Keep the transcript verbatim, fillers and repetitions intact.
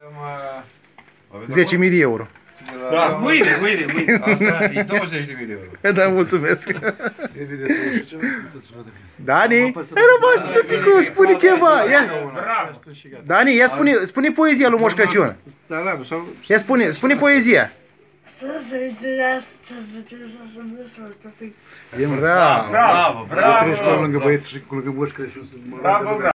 zece mii de euro. Da, mâine, mâine, mâine. Asta e douăzeci de mii de euro. Da, mulțumesc. Dani, hai rămas, tăticu, spune ceva. Ia. Dani, ia spune, spune poezia lui Moș Crăciun. Ia spune, spune poezia. Bravo, Bravo, bravo. Treci pe lângă băieți și cu lângă Moș Crăciun.